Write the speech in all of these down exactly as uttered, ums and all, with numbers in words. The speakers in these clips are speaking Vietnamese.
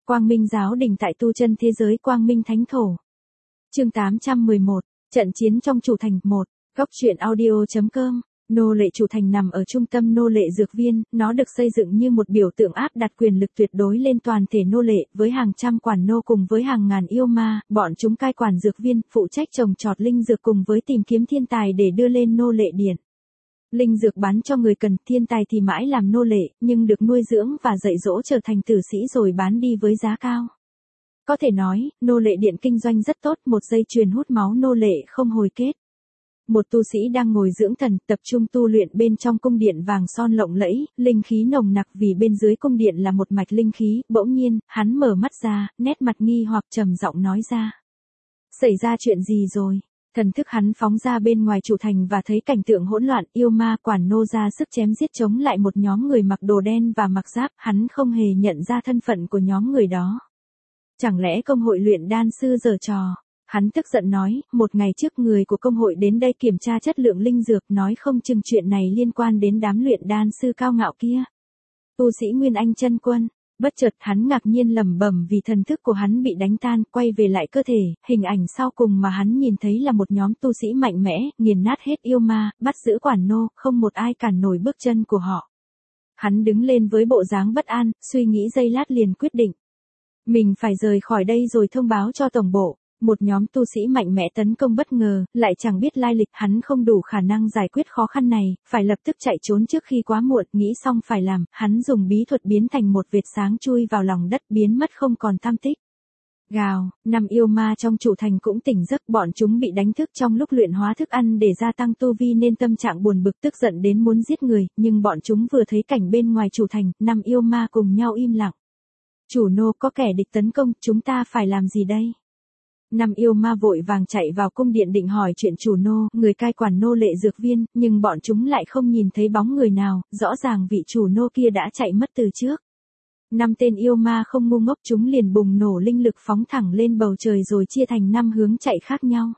Quang Minh giáo đình tại tu chân thế giới Quang Minh Thánh Thổ. Chương tám trăm mười một, trận chiến trong chủ thành. Một. Góc truyện audio.com. Nô lệ chủ thành nằm ở trung tâm nô lệ dược viên, nó được xây dựng như một biểu tượng áp đặt quyền lực tuyệt đối lên toàn thể nô lệ, với hàng trăm quản nô cùng với hàng ngàn yêu ma, bọn chúng cai quản dược viên, phụ trách trồng trọt linh dược cùng với tìm kiếm thiên tài để đưa lên nô lệ điện. Linh dược bán cho người cần, thiên tài thì mãi làm nô lệ, nhưng được nuôi dưỡng và dạy dỗ trở thành tử sĩ rồi bán đi với giá cao. Có thể nói, nô lệ điện kinh doanh rất tốt, một dây chuyền hút máu nô lệ không hồi kết. Một tu sĩ đang ngồi dưỡng thần, tập trung tu luyện bên trong cung điện vàng son lộng lẫy, linh khí nồng nặc vì bên dưới cung điện là một mạch linh khí, bỗng nhiên, hắn mở mắt ra, nét mặt nghi hoặc trầm giọng nói ra. Xảy ra chuyện gì rồi? Thần thức hắn phóng ra bên ngoài chủ thành và thấy cảnh tượng hỗn loạn, yêu ma quản nô ra sức chém giết chống lại một nhóm người mặc đồ đen và mặc giáp, hắn không hề nhận ra thân phận của nhóm người đó. Chẳng lẽ công hội luyện đan sư giở trò? Hắn tức giận nói, một ngày trước người của công hội đến đây kiểm tra chất lượng linh dược, nói không chừng chuyện này liên quan đến đám luyện đan sư cao ngạo kia. Tu sĩ Nguyên Anh chân quân. Bất chợt hắn ngạc nhiên lẩm bẩm vì thần thức của hắn bị đánh tan, quay về lại cơ thể, hình ảnh sau cùng mà hắn nhìn thấy là một nhóm tu sĩ mạnh mẽ, nghiền nát hết yêu ma, bắt giữ quản nô, không một ai cản nổi bước chân của họ. Hắn đứng lên với bộ dáng bất an, suy nghĩ giây lát liền quyết định. Mình phải rời khỏi đây rồi thông báo cho tổng bộ. Một nhóm tu sĩ mạnh mẽ tấn công bất ngờ, lại chẳng biết lai lịch, hắn không đủ khả năng giải quyết khó khăn này, phải lập tức chạy trốn trước khi quá muộn, nghĩ xong phải làm, hắn dùng bí thuật biến thành một vệt sáng chui vào lòng đất, biến mất không còn tăm tích. Gào, năm yêu ma trong chủ thành cũng tỉnh giấc, bọn chúng bị đánh thức trong lúc luyện hóa thức ăn để gia tăng tu vi nên tâm trạng buồn bực tức giận đến muốn giết người, nhưng bọn chúng vừa thấy cảnh bên ngoài chủ thành, năm yêu ma cùng nhau im lặng. Chủ nô, có kẻ địch tấn công, chúng ta phải làm gì đây? Năm yêu ma vội vàng chạy vào cung điện định hỏi chuyện chủ nô, người cai quản nô lệ dược viên, nhưng bọn chúng lại không nhìn thấy bóng người nào, rõ ràng vị chủ nô kia đã chạy mất từ trước. Năm tên yêu ma không ngu ngốc, chúng liền bùng nổ linh lực phóng thẳng lên bầu trời rồi chia thành năm hướng chạy khác nhau.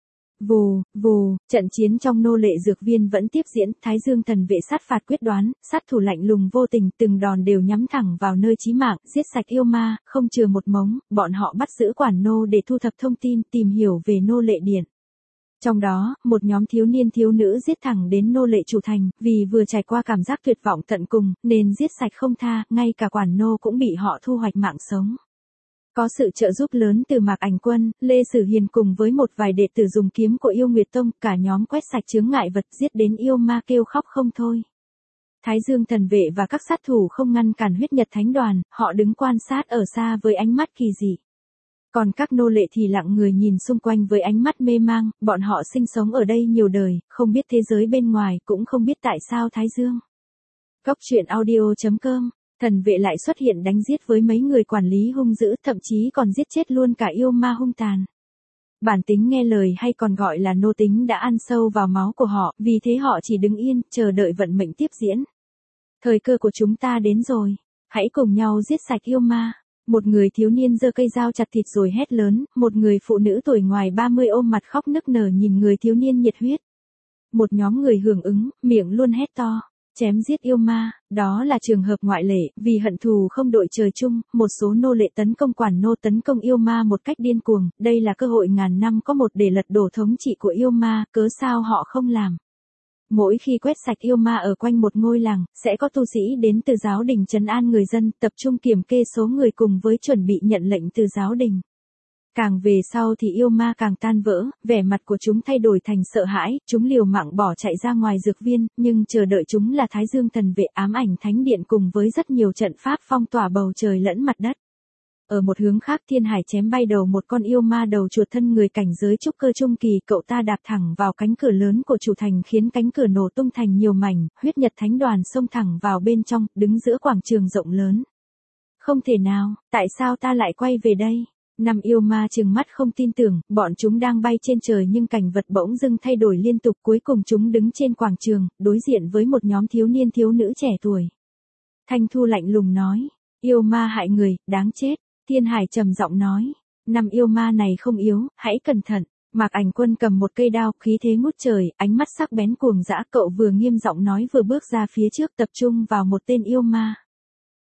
Vù, vù, trận chiến trong nô lệ dược viên vẫn tiếp diễn, Thái Dương thần vệ sát phạt quyết đoán, sát thủ lạnh lùng vô tình, từng đòn đều nhắm thẳng vào nơi chí mạng, giết sạch yêu ma, không chừa một mống, bọn họ bắt giữ quản nô để thu thập thông tin, tìm hiểu về nô lệ điện. Trong đó, một nhóm thiếu niên thiếu nữ giết thẳng đến nô lệ chủ thành, vì vừa trải qua cảm giác tuyệt vọng tận cùng, nên giết sạch không tha, ngay cả quản nô cũng bị họ thu hoạch mạng sống. Có sự trợ giúp lớn từ Mạc Ảnh Quân, Lê Sử Hiền cùng với một vài đệ tử dùng kiếm của Yêu Nguyệt Tông, cả nhóm quét sạch chướng ngại vật, giết đến yêu ma kêu khóc không thôi. Thái Dương thần vệ và các sát thủ không ngăn cản huyết nhật thánh đoàn, họ đứng quan sát ở xa với ánh mắt kỳ dị. Còn các nô lệ thì lặng người nhìn xung quanh với ánh mắt mê mang, bọn họ sinh sống ở đây nhiều đời, không biết thế giới bên ngoài, cũng không biết tại sao Thái Dương. Góc truyện audio.com. Thần vệ lại xuất hiện đánh giết với mấy người quản lý hung dữ, thậm chí còn giết chết luôn cả yêu ma hung tàn. Bản tính nghe lời hay còn gọi là nô tính đã ăn sâu vào máu của họ, vì thế họ chỉ đứng yên, chờ đợi vận mệnh tiếp diễn. Thời cơ của chúng ta đến rồi, hãy cùng nhau giết sạch yêu ma. Một người thiếu niên giơ cây dao chặt thịt rồi hét lớn, một người phụ nữ tuổi ngoài ba mươi ôm mặt khóc nức nở nhìn người thiếu niên nhiệt huyết. Một nhóm người hưởng ứng, miệng luôn hét to. Chém giết yêu ma, đó là trường hợp ngoại lệ, vì hận thù không đội trời chung, một số nô lệ tấn công quản nô tấn công yêu ma một cách điên cuồng, đây là cơ hội ngàn năm có một để lật đổ thống trị của yêu ma, cớ sao họ không làm. Mỗi khi quét sạch yêu ma ở quanh một ngôi làng, sẽ có tu sĩ đến từ giáo đình trấn an người dân, tập trung kiểm kê số người cùng với chuẩn bị nhận lệnh từ giáo đình. Càng về sau thì yêu ma càng tan vỡ, vẻ mặt của chúng thay đổi thành sợ hãi, chúng liều mạng bỏ chạy ra ngoài dược viên, nhưng chờ đợi chúng là Thái Dương thần vệ, ám ảnh thánh điện cùng với rất nhiều trận pháp phong tỏa bầu trời lẫn mặt đất. Ở một hướng khác, Thiên Hải chém bay đầu một con yêu ma đầu chuột thân người cảnh giới trúc cơ trung kỳ, cậu ta đạp thẳng vào cánh cửa lớn của chủ thành khiến cánh cửa nổ tung thành nhiều mảnh, huyết nhật thánh đoàn xông thẳng vào bên trong, đứng giữa quảng trường rộng lớn. Không thể nào, tại sao ta lại quay về đây? Năm yêu ma trừng mắt không tin tưởng, bọn chúng đang bay trên trời nhưng cảnh vật bỗng dưng thay đổi liên tục, cuối cùng chúng đứng trên quảng trường, đối diện với một nhóm thiếu niên thiếu nữ trẻ tuổi. Thanh Thu lạnh lùng nói, yêu ma hại người, đáng chết. Thiên Hải trầm giọng nói, năm yêu ma này không yếu, hãy cẩn thận. Mạc Ảnh Quân cầm một cây đao, khí thế ngút trời, ánh mắt sắc bén cuồng dã, cậu vừa nghiêm giọng nói vừa bước ra phía trước tập trung vào một tên yêu ma.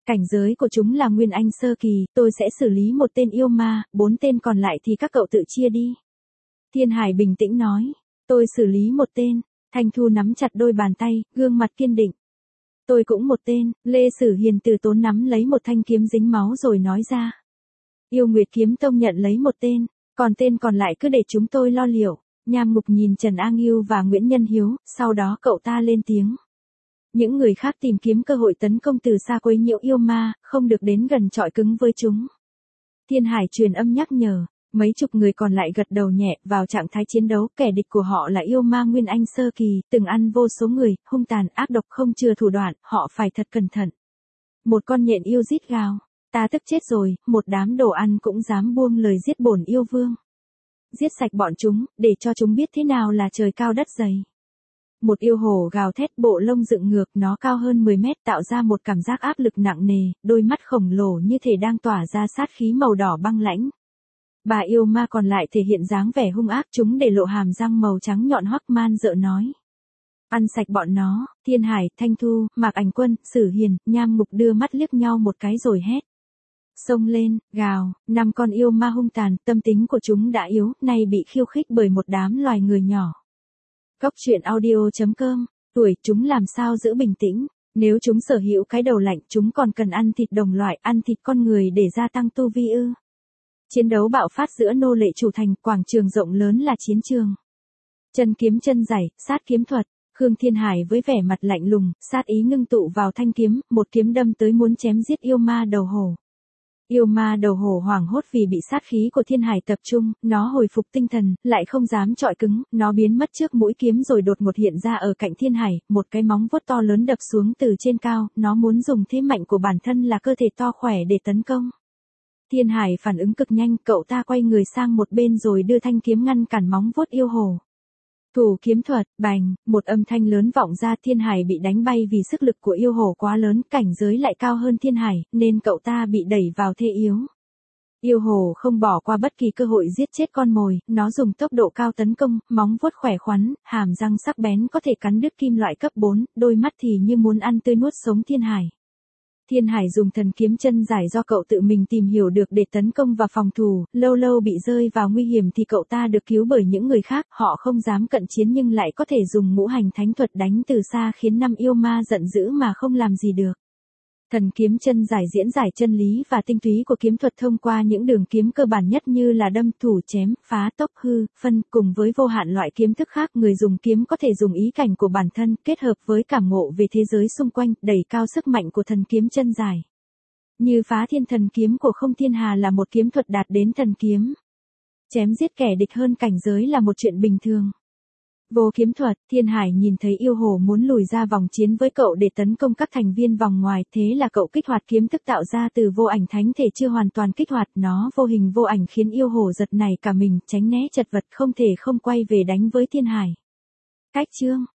Cảnh giới của chúng là Nguyên Anh sơ kỳ, tôi sẽ xử lý một tên yêu ma, bốn tên còn lại thì các cậu tự chia đi. Thiên Hải bình tĩnh nói, tôi xử lý một tên. Thanh Thu nắm chặt đôi bàn tay, gương mặt kiên định. Tôi cũng một tên. Lê Sử Hiền từ tốn nắm lấy một thanh kiếm dính máu rồi nói ra. Yêu Nguyệt Kiếm Tông nhận lấy một tên, còn tên còn lại cứ để chúng tôi lo liệu. Nham Ngục nhìn Trần A Ngưu và Nguyễn Nhân Hiếu, sau đó cậu ta lên tiếng. Những người khác tìm kiếm cơ hội tấn công từ xa quấy nhiễu yêu ma, không được đến gần chọi cứng với chúng. Thiên Hải truyền âm nhắc nhở, mấy chục người còn lại gật đầu nhẹ, vào trạng thái chiến đấu, kẻ địch của họ là yêu ma Nguyên Anh sơ kỳ, từng ăn vô số người, hung tàn, ác độc không chừa thủ đoạn, họ phải thật cẩn thận. Một con nhện yêu rít gào, ta tức chết rồi, một đám đồ ăn cũng dám buông lời giết bổn yêu vương. Giết sạch bọn chúng, để cho chúng biết thế nào là trời cao đất dày. Một yêu hổ gào thét, bộ lông dựng ngược, nó cao hơn mười mét, tạo ra một cảm giác áp lực nặng nề, đôi mắt khổng lồ như thể đang tỏa ra sát khí màu đỏ băng lãnh. Bà yêu ma còn lại thể hiện dáng vẻ hung ác, chúng để lộ hàm răng màu trắng nhọn hoắc, man dợ nói. Ăn sạch bọn nó. Thiên Hải, Thanh Thu, Mạc Ảnh Quân, Sử Hiền, Nham Ngục đưa mắt liếc nhau một cái rồi hét. Xông lên, gào, năm con yêu ma hung tàn, tâm tính của chúng đã yếu, nay bị khiêu khích bởi một đám loài người nhỏ. Góc truyện audio chấm com, tuổi chúng làm sao giữ bình tĩnh, nếu chúng sở hữu cái đầu lạnh chúng còn cần ăn thịt đồng loại, ăn thịt con người để gia tăng tu vi ư. Chiến đấu bạo phát giữa nô lệ chủ thành, quảng trường rộng lớn là chiến trường. Chân kiếm chân giày, sát kiếm thuật, Khương Thiên Hải với vẻ mặt lạnh lùng, sát ý ngưng tụ vào thanh kiếm, một kiếm đâm tới muốn chém giết yêu ma đầu hổ. Yêu ma đầu hổ hoảng hốt vì bị sát khí của Thiên Hải tập trung, nó hồi phục tinh thần, lại không dám chọi cứng, nó biến mất trước mũi kiếm rồi đột ngột hiện ra ở cạnh Thiên Hải, một cái móng vuốt to lớn đập xuống từ trên cao, nó muốn dùng thế mạnh của bản thân là cơ thể to khỏe để tấn công. Thiên Hải phản ứng cực nhanh, cậu ta quay người sang một bên rồi đưa thanh kiếm ngăn cản móng vuốt yêu hổ. Thủ kiếm thuật, bành, một âm thanh lớn vọng ra, Thiên Hải bị đánh bay vì sức lực của yêu hổ quá lớn, cảnh giới lại cao hơn Thiên Hải, nên cậu ta bị đẩy vào thế yếu. Yêu hổ không bỏ qua bất kỳ cơ hội giết chết con mồi, nó dùng tốc độ cao tấn công, móng vuốt khỏe khoắn, hàm răng sắc bén có thể cắn đứt kim loại cấp bốn, đôi mắt thì như muốn ăn tươi nuốt sống Thiên Hải. Thiên Hải dùng thần kiếm chân giải do cậu tự mình tìm hiểu được để tấn công và phòng thủ, lâu lâu bị rơi vào nguy hiểm thì cậu ta được cứu bởi những người khác, họ không dám cận chiến nhưng lại có thể dùng ngũ hành thánh thuật đánh từ xa khiến năm yêu ma giận dữ mà không làm gì được. Thần kiếm chân giải diễn giải chân lý và tinh túy của kiếm thuật thông qua những đường kiếm cơ bản nhất như là đâm, thủ, chém, phá, tốc, hư, phân, cùng với vô hạn loại kiếm thức khác, người dùng kiếm có thể dùng ý cảnh của bản thân kết hợp với cảm ngộ về thế giới xung quanh, đẩy cao sức mạnh của thần kiếm chân giải. Như phá thiên thần kiếm của Không Thiên Hà là một kiếm thuật đạt đến thần kiếm. Chém giết kẻ địch hơn cảnh giới là một chuyện bình thường. Vô kiếm thuật, Thiên Hải nhìn thấy yêu hổ muốn lùi ra vòng chiến với cậu để tấn công các thành viên vòng ngoài, thế là cậu kích hoạt kiếm thức tạo ra từ vô ảnh thánh thể chưa hoàn toàn kích hoạt, nó vô hình vô ảnh khiến yêu hổ giật nảy cả mình, tránh né chật vật, không thể không quay về đánh với Thiên Hải. Cách chương